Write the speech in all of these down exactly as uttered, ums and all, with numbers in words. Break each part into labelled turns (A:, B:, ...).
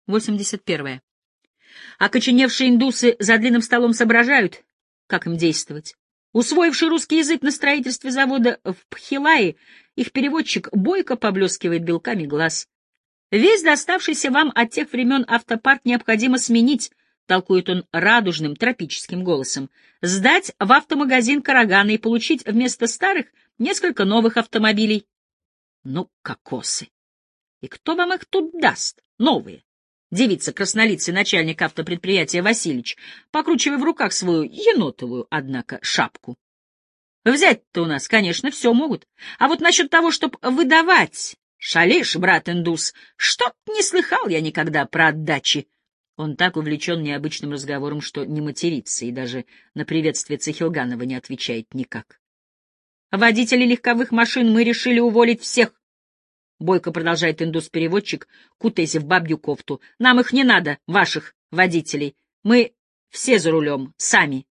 A: восемьдесят первое. Окоченевшие индусы за длинным столом соображают, как им действовать. Усвоивший русский язык на строительстве завода в Пхилае, их переводчик бойко поблескивает белками глаз. Весь доставшийся вам от тех времен автопарк необходимо сменить, толкует он радужным тропическим голосом, сдать в автомагазин Карагана и получить вместо старых несколько новых автомобилей. Ну, кокосы! И кто вам их тут даст? Новые. Девица краснолицый начальник автопредприятия Васильич, покручивая в руках свою енотовую, однако, шапку. Взять-то у нас, конечно, все могут. А вот насчет того, чтоб выдавать... Шалишь, брат индус, что-то не слыхал я никогда про отдачи. Он так увлечен необычным разговором, что не матерится и даже на приветствие Цехилганова не отвечает никак. Водителей легковых машин мы решили уволить всех. Бойко продолжает индус-переводчик, кутаясь в бабью кофту. Нам их не надо, ваших водителей. Мы все за рулем, сами.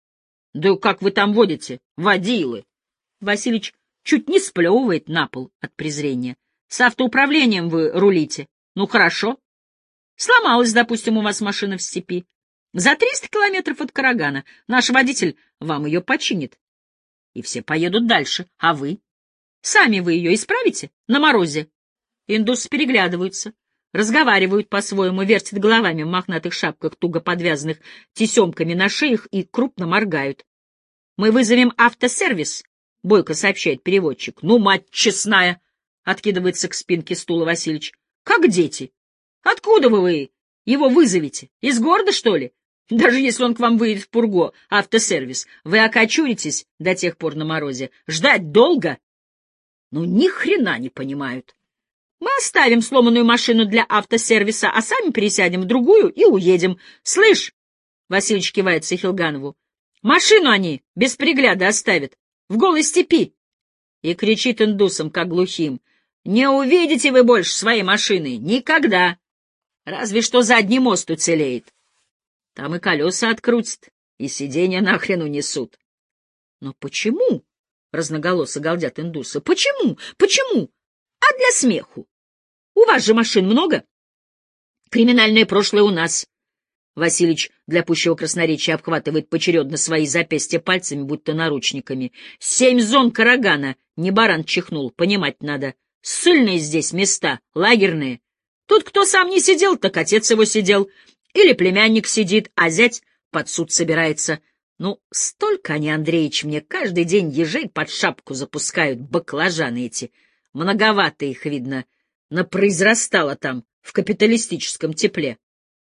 A: Да как вы там водите, водилы? Василич чуть не сплевывает на пол от презрения. С автоуправлением вы рулите. Ну, хорошо. Сломалась, допустим, у вас машина в степи. За триста километров от Карагана наш водитель вам ее починит. И все поедут дальше. А вы? Сами вы ее исправите? На морозе. Индусы переглядываются, разговаривают по-своему, вертят головами в мохнатых шапках, туго подвязанных тесемками на шеях, и крупно моргают. Мы вызовем автосервис, — бойко сообщает переводчик. Ну, мать честная! Откидывается к спинке стула Васильич. Как дети? Откуда вы его вызовете? Из города, что ли? Даже если он к вам выйдет в Пурго, автосервис, вы окочуритесь до тех пор на морозе. Ждать долго? Ну, ни хрена не понимают. Мы оставим сломанную машину для автосервиса, а сами пересядем в другую и уедем. Слышь, Васильич кивает Цехилганову, машину они без пригляда оставят в голой степи. И кричит индусам, как глухим. Не увидите вы больше своей машины. Никогда. Разве что задний мост уцелеет. Там и колеса открутят, и сиденья нахрен унесут. Но почему? Разноголосо галдят индусы. Почему? Почему? А для смеху. У вас же машин много. Криминальное прошлое у нас. Василич для пущего красноречия обхватывает поочередно свои запястья пальцами, будто наручниками. Семь зон Карагана. Не баран чихнул, понимать надо. Ссыльные здесь места, лагерные. Тут кто сам не сидел, так отец его сидел. Или племянник сидит, а зять под суд собирается. Ну, столько они, Андреич, мне каждый день ежей под шапку запускают, баклажаны эти. Многовато их, видно, напроизрастало там, в капиталистическом тепле.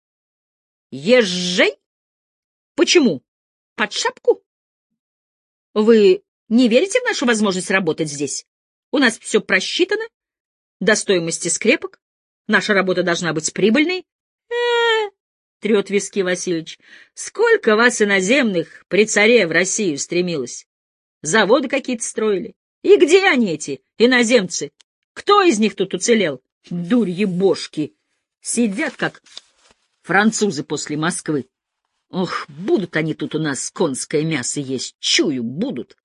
A: Ежей? Почему? Под шапку? Вы не верите в нашу возможность работать здесь? У нас все просчитано, до стоимости скрепок. Наша работа должна быть прибыльной. Э-э, трет виски Васильевич. Сколько вас иноземных при царе в Россию стремилось? Заводы какие-то строили. И где они, эти иноземцы? Кто из них тут уцелел? Дурьи-бошки. Сидят, как французы после Москвы. Ох, будут они тут у нас конское мясо есть. Чую, будут.